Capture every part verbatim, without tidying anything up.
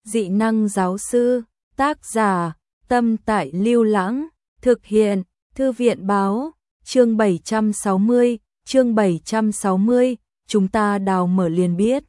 dị năng giáo sư, tác giả, Tâm Tại Lưu Lãng, thực hiện, Thư viện báo, chương bảy trăm sáu mươi, chương bảy trăm sáu mươi, chúng ta đào mở liền biết.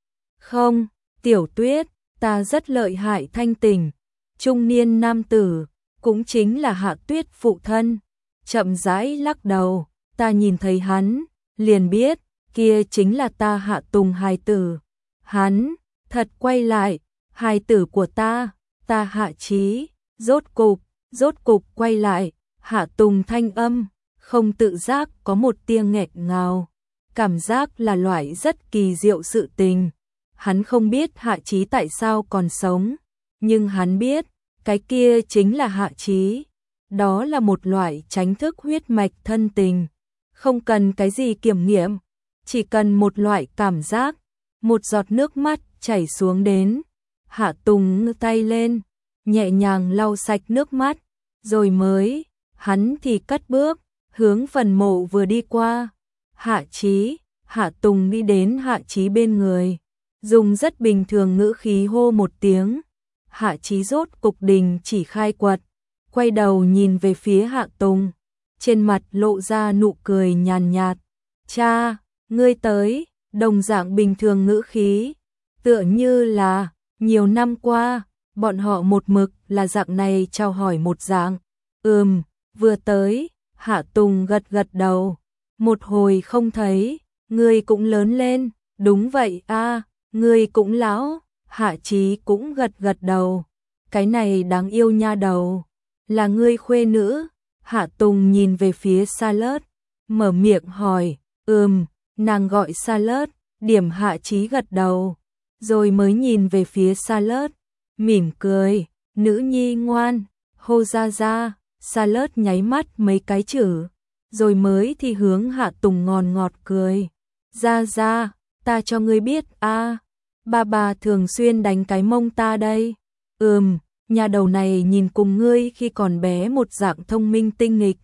Không, Tiểu Tuyết, ta rất lợi hại thanh tỉnh. Trung niên nam tử, cũng chính là Hạ Tuyết phụ thân, chậm rãi lắc đầu, ta nhìn thấy hắn, liền biết, kia chính là ta Hạ Tùng hài tử. Hắn, thật quay lại, hài tử của ta, ta Hạ Chí, rốt cục, rốt cục quay lại, Hạ Tùng thanh âm, không tự giác có một tia nghẹt ngào, cảm giác là loại rất kỳ diệu sự tình. Hắn không biết Hạ Chí tại sao còn sống, nhưng hắn biết, cái kia chính là Hạ Chí. Đó là một loại tránh thức huyết mạch thân tình, không cần cái gì kiểm nghiệm, chỉ cần một loại cảm giác, một giọt nước mắt chảy xuống đến. Hạ Tùng ngước tay lên, nhẹ nhàng lau sạch nước mắt, rồi mới, hắn thì cất bước, hướng phần mộ vừa đi qua. Hạ Chí, Hạ Tùng đi đến Hạ Chí bên người, dùng rất bình thường ngữ khí hô một tiếng. Hạ Chí rốt cục đình chỉ khai quật, quay đầu nhìn về phía Hạ Tùng, trên mặt lộ ra nụ cười nhàn nhạt. Cha, ngươi tới, đồng dạng bình thường ngữ khí, tựa như là, nhiều năm qua, bọn họ một mực là dạng này chào hỏi một dạng. Ừm, vừa tới, Hạ Tùng gật gật đầu, một hồi không thấy, ngươi cũng lớn lên, đúng vậy a, ngươi cũng lão. Hạ Chí cũng gật gật đầu, cái này đáng yêu nha đầu, là ngươi khuê nữ. Hạ Tùng nhìn về phía Salad, mở miệng hỏi, ừm, nàng gọi Salad, điểm Hạ Chí gật đầu, rồi mới nhìn về phía Salad, mỉm cười, nữ nhi ngoan, hô ra ra. Salad nháy mắt mấy cái chữ, rồi mới thì hướng Hạ Tùng ngòn ngọt cười, ra ra, ta cho ngươi biết a, ba bà thường xuyên đánh cái mông ta đây. Ừm, nhà đầu này nhìn cùng ngươi khi còn bé một dạng thông minh tinh nghịch.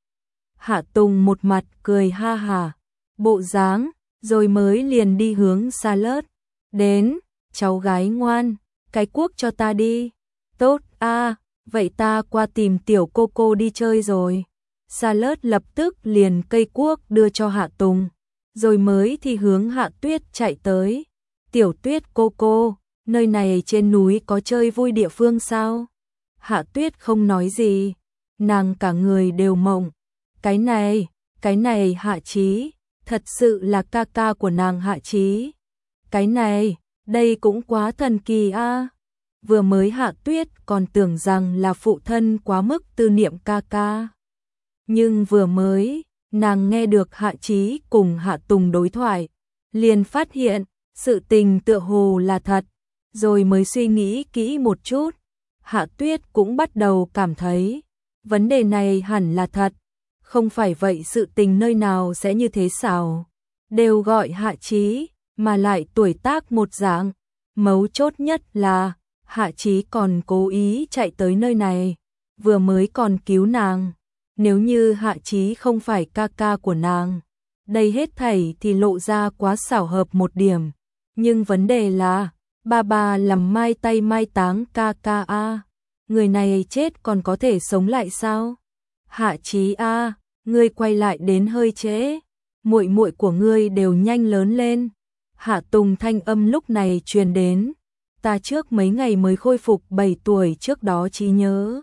Hạ Tùng một mặt cười ha hả, bộ dáng, rồi mới liền đi hướng Salad. Đến, cháu gái ngoan, cái cuốc cho ta đi. Tốt a, vậy ta qua tìm tiểu cô cô đi chơi rồi. Salad lập tức liền cây cuốc đưa cho Hạ Tùng, rồi mới thì hướng Hạ Tuyết chạy tới. Tiểu Tuyết cô cô, nơi này trên núi có chơi vui địa phương sao? Hạ Tuyết không nói gì, nàng cả người đều mộng. Cái này, cái này Hạ Chí, thật sự là ca ca của nàng Hạ Chí. Cái này, đây cũng quá thần kỳ a. Vừa mới Hạ Tuyết còn tưởng rằng là phụ thân quá mức tư niệm ca ca. Nhưng vừa mới, nàng nghe được Hạ Chí cùng Hạ Tùng đối thoại, liền phát hiện, sự tình tựa hồ là thật, rồi mới suy nghĩ kỹ một chút. Hạ Tuyết cũng bắt đầu cảm thấy, vấn đề này hẳn là thật, không phải vậy sự tình nơi nào sẽ như thế sao? Đều gọi Hạ Chí, mà lại tuổi tác một dạng, mấu chốt nhất là, Hạ Chí còn cố ý chạy tới nơi này, vừa mới còn cứu nàng. Nếu như Hạ Chí không phải ca ca của nàng, đây hết thảy thì lộ ra quá xảo hợp một điểm. Nhưng vấn đề là, ba bà làm mai tay mai táng ca ca a, người này chết còn có thể sống lại sao? Hạ Chí a, ngươi quay lại đến hơi trễ, muội muội của ngươi đều nhanh lớn lên. Hạ Tùng thanh âm lúc này truyền đến, ta trước mấy ngày mới khôi phục bảy tuổi trước đó trí nhớ.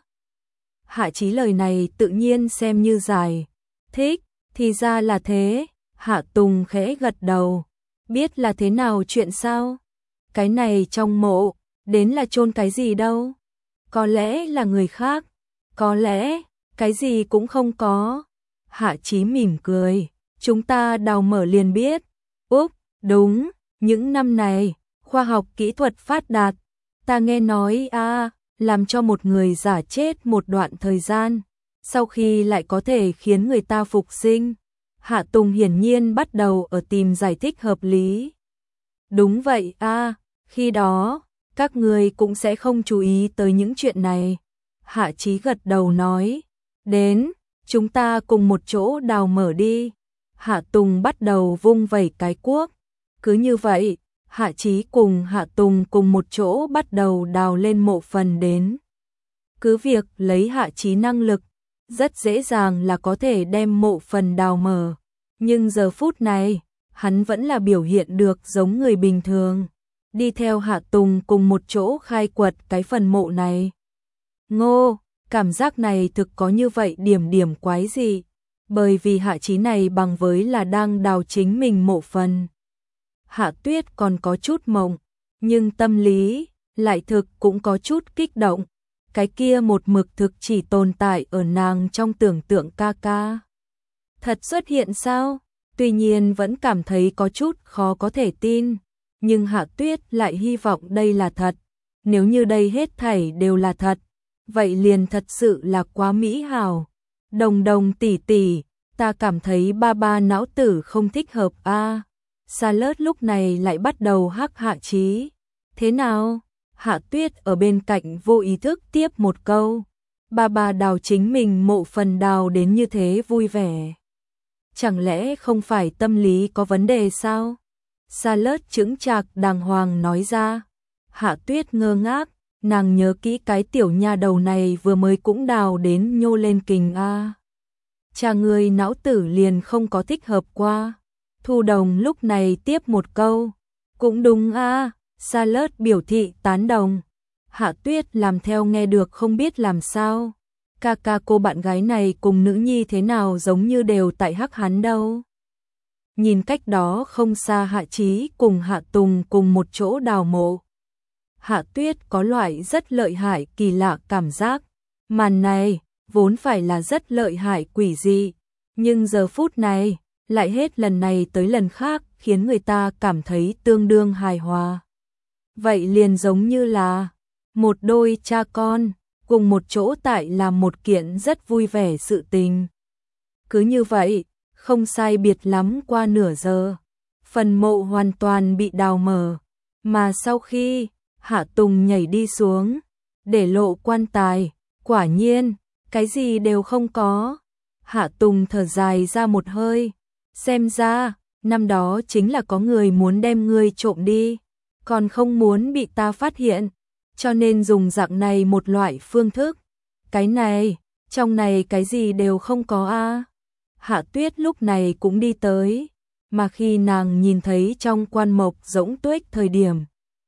Hạ Chí lời này tự nhiên xem như dài, thích, thì ra là thế. Hạ Tùng khẽ gật đầu, biết là thế nào chuyện sao? Cái này trong mộ, đến là chôn cái gì đâu? Có lẽ là người khác, có lẽ, cái gì cũng không có. Hạ Chí mỉm cười, chúng ta đào mở liền biết. Úp, đúng, những năm này, khoa học kỹ thuật phát đạt, ta nghe nói a, làm cho một người giả chết một đoạn thời gian, sau khi lại có thể khiến người ta phục sinh. Hạ Tùng hiển nhiên bắt đầu ở tìm giải thích hợp lý. Đúng vậy a, khi đó, các người cũng sẽ không chú ý tới những chuyện này. Hạ Chí gật đầu nói, đến, chúng ta cùng một chỗ đào mở đi. Hạ Tùng bắt đầu vung vẩy cái cuốc. Cứ như vậy, Hạ Chí cùng Hạ Tùng cùng một chỗ bắt đầu đào lên mộ phần đến. Cứ việc lấy Hạ Chí năng lực, rất dễ dàng là có thể đem mộ phần đào mở. Nhưng giờ phút này, hắn vẫn là biểu hiện được giống người bình thường. Đi theo Hạ Tùng cùng một chỗ khai quật cái phần mộ này. Ngô, cảm giác này thực có như vậy điểm điểm quái gì. Bởi vì Hạ Chí này bằng với là đang đào chính mình mộ phần. Hạ Tuyết còn có chút mộng, nhưng tâm lý lại thực cũng có chút kích động. Cái kia một mực thực chỉ tồn tại ở nàng trong tưởng tượng ca ca. Thật xuất hiện sao? Tuy nhiên vẫn cảm thấy có chút khó có thể tin. Nhưng Hạ Tuyết lại hy vọng đây là thật. Nếu như đây hết thảy đều là thật, vậy liền thật sự là quá mỹ hảo. Đồng đồng tỷ tỷ, ta cảm thấy ba ba não tử không thích hợp a. À, Salad lúc này lại bắt đầu hắc Hạ Chí. Thế nào? Hạ Tuyết ở bên cạnh vô ý thức tiếp một câu. Ba ba đào chính mình mộ phần đào đến như thế vui vẻ. Chẳng lẽ không phải tâm lý có vấn đề sao? Salad chững chạc đàng hoàng nói ra. Hạ Tuyết ngơ ngác, nàng nhớ kỹ cái tiểu nha đầu này vừa mới cũng đào đến nhô lên kình a. Cha người não tử liền không có thích hợp qua. Thu Đồng lúc này tiếp một câu. Cũng đúng a. Salad biểu thị tán đồng. Hạ Tuyết làm theo nghe được không biết làm sao. Ca ca cô bạn gái này cùng nữ nhi thế nào giống như đều tại hắc hắn đâu. Nhìn cách đó không xa Hạ Chí cùng Hạ Tùng cùng một chỗ đào mộ. Hạ Tuyết có loại rất lợi hại kỳ lạ cảm giác. Màn này vốn phải là rất lợi hại quỷ dị. Nhưng giờ phút này lại hết lần này tới lần khác khiến người ta cảm thấy tương đương hài hòa. Vậy liền giống như là một đôi cha con cùng một chỗ tại làm một kiện rất vui vẻ sự tình. Cứ như vậy, không sai biệt lắm qua nửa giờ, phần mộ hoàn toàn bị đào mở, mà sau khi Hạ Tùng nhảy đi xuống, để lộ quan tài, quả nhiên, cái gì đều không có. Hạ Tùng thở dài ra một hơi, xem ra, năm đó chính là có người muốn đem ngươi trộm đi, còn không muốn bị ta phát hiện, cho nên dùng dạng này một loại phương thức. Cái này, trong này cái gì đều không có a. Hạ Tuyết lúc này cũng đi tới, mà khi nàng nhìn thấy trong quan mộc rỗng tuếch thời điểm,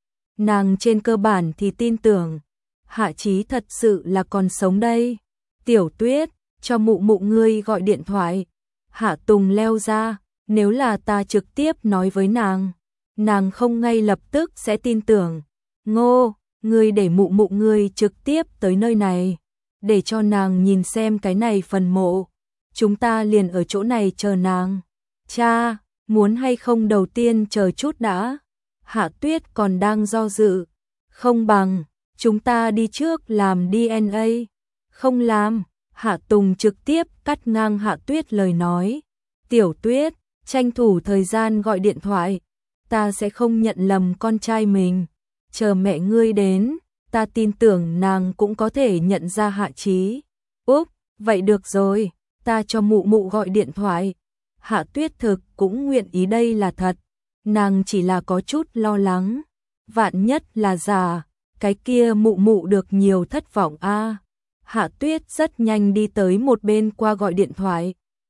nàng trên cơ bản thì tin tưởng, Hạ Chí thật sự là còn sống đây. Tiểu Tuyết, cho mụ mụ ngươi gọi điện thoại. Hạ Tùng leo ra, nếu là ta trực tiếp nói với nàng, nàng không ngay lập tức sẽ tin tưởng. Ngô, ngươi để mụ mụ ngươi trực tiếp tới nơi này, để cho nàng nhìn xem cái này phần mộ. Chúng ta liền ở chỗ này chờ nàng. Cha, muốn hay không đầu tiên chờ chút đã. Hạ Tuyết còn đang do dự. Không bằng, chúng ta đi trước làm đê en a. Không làm. Hạ Tùng trực tiếp cắt ngang Hạ Tuyết lời nói. Tiểu Tuyết, tranh thủ thời gian gọi điện thoại. Ta sẽ không nhận lầm con trai mình. Chờ mẹ ngươi đến, ta tin tưởng nàng cũng có thể nhận ra Hạ Chí. Úp, vậy được rồi, ta cho mụ mụ gọi điện thoại. Hạ Tuyết thực cũng nguyện ý đây là thật. Nàng chỉ là có chút lo lắng. Vạn nhất là giả, cái kia mụ mụ được nhiều thất vọng a. Hạ Tuyết rất nhanh đi tới một bên qua gọi điện thoại.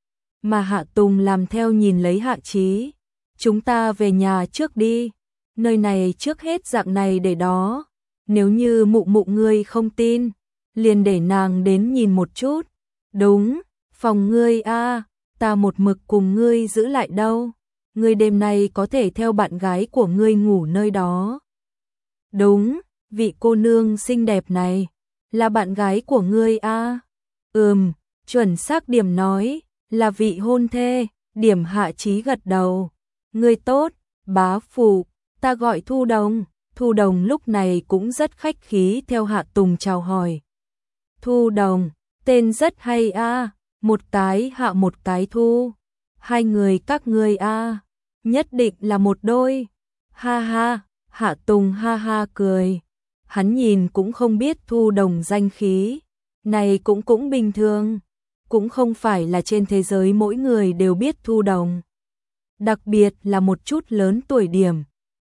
Mà Hạ Tùng làm theo nhìn lấy Hạ Chí. Chúng ta về nhà trước đi. Nơi này trước hết dạng này để đó. Nếu như mụ mụ ngươi không tin, liền để nàng đến nhìn một chút. Đúng, phòng ngươi a, ta một mực cùng ngươi giữ lại đâu. Ngươi đêm nay có thể theo bạn gái của ngươi ngủ nơi đó. Đúng, vị cô nương xinh đẹp này là bạn gái của ngươi a. Ừm, chuẩn xác điểm nói, là vị hôn thê. Điểm Hạ Chí gật đầu. Ngươi tốt, bá phụ, ta gọi Thu Đồng. Thu Đồng lúc này cũng rất khách khí theo Hạ Tùng chào hỏi. Thu Đồng, tên rất hay a, một cái Hạ một cái Thu. Hai người các ngươi a, nhất định là một đôi. Ha ha, Hạ Tùng ha ha cười. Hắn nhìn cũng không biết Thu Đồng danh khí, này cũng cũng bình thường, cũng không phải là trên thế giới mỗi người đều biết Thu Đồng. Đặc biệt là một chút lớn tuổi điểm,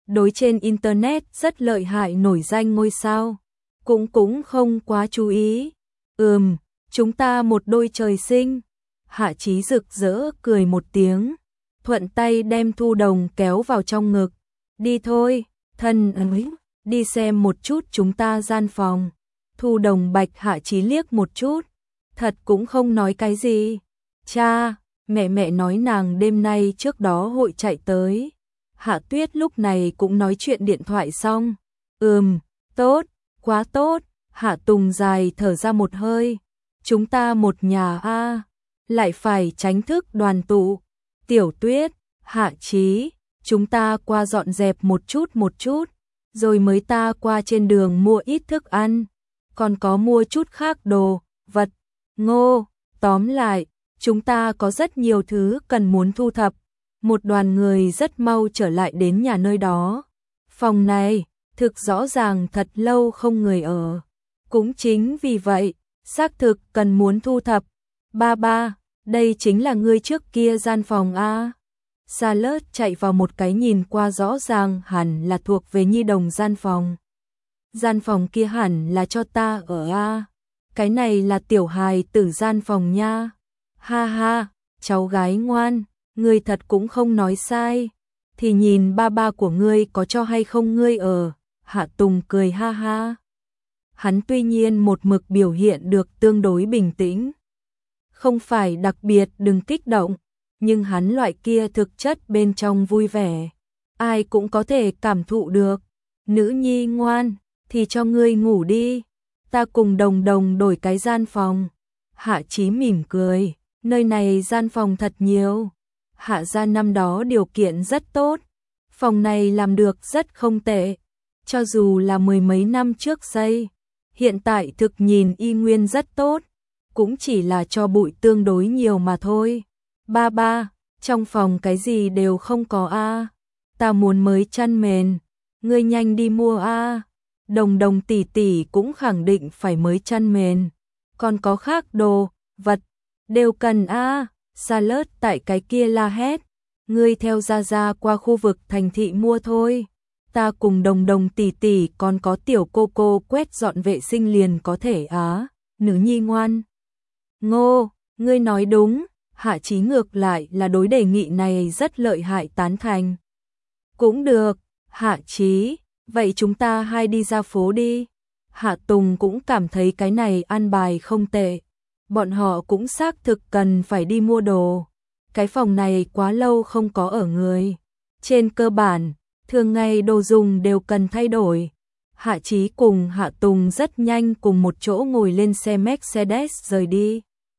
đối trên internet rất lợi hại nổi danh ngôi sao. Cũng cũng không quá chú ý. Ừm, chúng ta một đôi trời sinh. Hạ Chí rực rỡ cười một tiếng, thuận tay đem Thu Đồng kéo vào trong ngực. Đi thôi, thân ơi, đi xem một chút chúng ta gian phòng. Thu Đồng bạch Hạ Chí liếc một chút, thật cũng không nói cái gì. Cha, mẹ mẹ nói nàng đêm nay trước đó hội chạy tới. Hạ Tuyết lúc này cũng nói chuyện điện thoại xong. Ừm, tốt, quá tốt. Hạ Tùng dài thở ra một hơi. Chúng ta một nhà a, lại phải tránh thức đoàn tụ. Tiểu Tuyết, Hạ Chí, chúng ta qua dọn dẹp một chút một chút, rồi mới ta qua trên đường mua ít thức ăn, còn có mua chút khác đồ, vật, ngô, tóm lại, chúng ta có rất nhiều thứ cần muốn thu thập. Một đoàn người rất mau trở lại đến nhà nơi đó. Phòng này, thực rõ ràng thật lâu không người ở. Cũng chính vì vậy, xác thực cần muốn thu thập. Ba ba, đây chính là ngươi trước kia gian phòng a. Charlotte chạy vào một cái nhìn qua rõ ràng hẳn là thuộc về Nhi Đồng gian phòng. Gian phòng kia hẳn là cho ta ở a. Cái này là tiểu hài tử gian phòng nha. Ha ha, cháu gái ngoan, ngươi thật cũng không nói sai. Thì nhìn ba ba của ngươi có cho hay không ngươi ở. Hạ Tùng cười ha ha. Hắn tuy nhiên một mực biểu hiện được tương đối bình tĩnh, không phải đặc biệt đừng kích động, nhưng hắn loại kia thực chất bên trong vui vẻ, ai cũng có thể cảm thụ được. Nữ nhi ngoan, thì cho ngươi ngủ đi, ta cùng Đồng Đồng đổi cái gian phòng. Hạ Chí mỉm cười, nơi này gian phòng thật nhiều. Hạ gia năm đó điều kiện rất tốt, phòng này làm được rất không tệ, cho dù là mười mấy năm trước xây, hiện tại thực nhìn y nguyên rất tốt, cũng chỉ là cho bụi tương đối nhiều mà thôi. Ba ba, trong phòng cái gì đều không có a. Ta muốn mới chăn mền, ngươi nhanh đi mua a. Đồng Đồng tỷ tỷ cũng khẳng định phải mới chăn mền, còn có khác đồ, vật, đều cần a. Charlotte tại cái kia la hét, ngươi theo Gia Gia qua khu vực thành thị mua thôi. Ta cùng Đồng Đồng tỷ tỷ còn có tiểu cô cô quét dọn vệ sinh liền có thể á. Nữ nhi ngoan. Ngô, ngươi nói đúng. Hạ Chí ngược lại là đối đề nghị này rất lợi hại tán thành. Cũng được, Hạ Chí, vậy chúng ta hai đi ra phố đi. Hạ Tùng cũng cảm thấy cái này an bài không tệ. Bọn họ cũng xác thực cần phải đi mua đồ. Cái phòng này quá lâu không có ở người. Trên cơ bản, thường ngày đồ dùng đều cần thay đổi. Hạ Chí cùng Hạ Tùng rất nhanh cùng một chỗ ngồi lên xe Mercedes rời đi.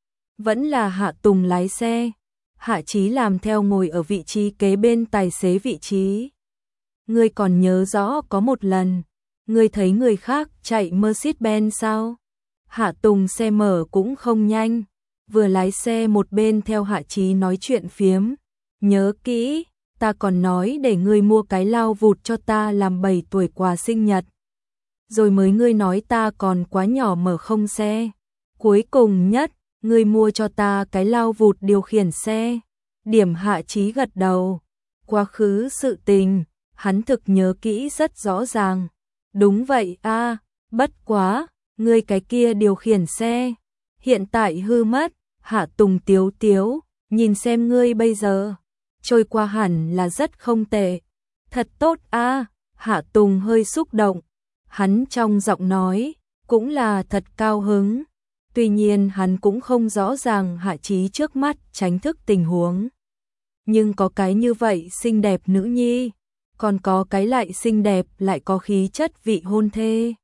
Vẫn là Hạ Tùng lái xe, Hạ Chí làm theo ngồi ở vị trí kế bên tài xế vị trí. Ngươi còn nhớ rõ có một lần, ngươi thấy người khác chạy Mercedes-Benz sao? Hạ Tùng xe mở cũng không nhanh, vừa lái xe một bên theo Hạ Chí nói chuyện phiếm. Nhớ kỹ, ta còn nói để ngươi mua cái lao vụt cho ta làm bảy tuổi quà sinh nhật. Rồi mới ngươi nói ta còn quá nhỏ mở không xe. Cuối cùng nhất, ngươi mua cho ta cái lao vụt điều khiển xe. Điểm Hạ Chí gật đầu. Quá khứ sự tình, hắn thực nhớ kỹ rất rõ ràng. Đúng vậy a, bất quá, ngươi cái kia điều khiển xe, hiện tại hư mất. Hạ Tùng tiếu tiếu, nhìn xem ngươi bây giờ, trôi qua hẳn là rất không tệ. Thật tốt a. Hạ Tùng hơi xúc động, hắn trong giọng nói, cũng là thật cao hứng. Tuy nhiên hắn cũng không rõ ràng Hạ Chí trước mắt tránh thức tình huống. Nhưng có cái như vậy xinh đẹp nữ nhi, còn có cái lại xinh đẹp lại có khí chất vị hôn thê.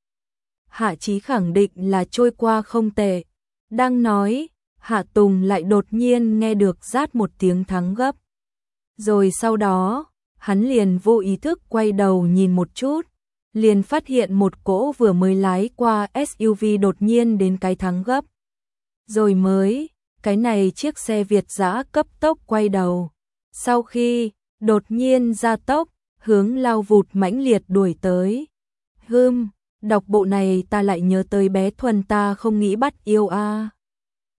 Hạ Chí khẳng định là trôi qua không tệ. Đang nói, Hạ Tùng lại đột nhiên nghe được rát một tiếng thắng gấp. Rồi sau đó, hắn liền vô ý thức quay đầu nhìn một chút, liền phát hiện một cỗ vừa mới lái qua ét u vê đột nhiên đến cái thắng gấp. Rồi mới, cái này chiếc xe Việt dã cấp tốc quay đầu. Sau khi, đột nhiên ra tốc, hướng lao vụt mãnh liệt đuổi tới. Hừm, đọc bộ này ta lại nhớ tới bé Thuần ta không nghĩ bắt yêu a.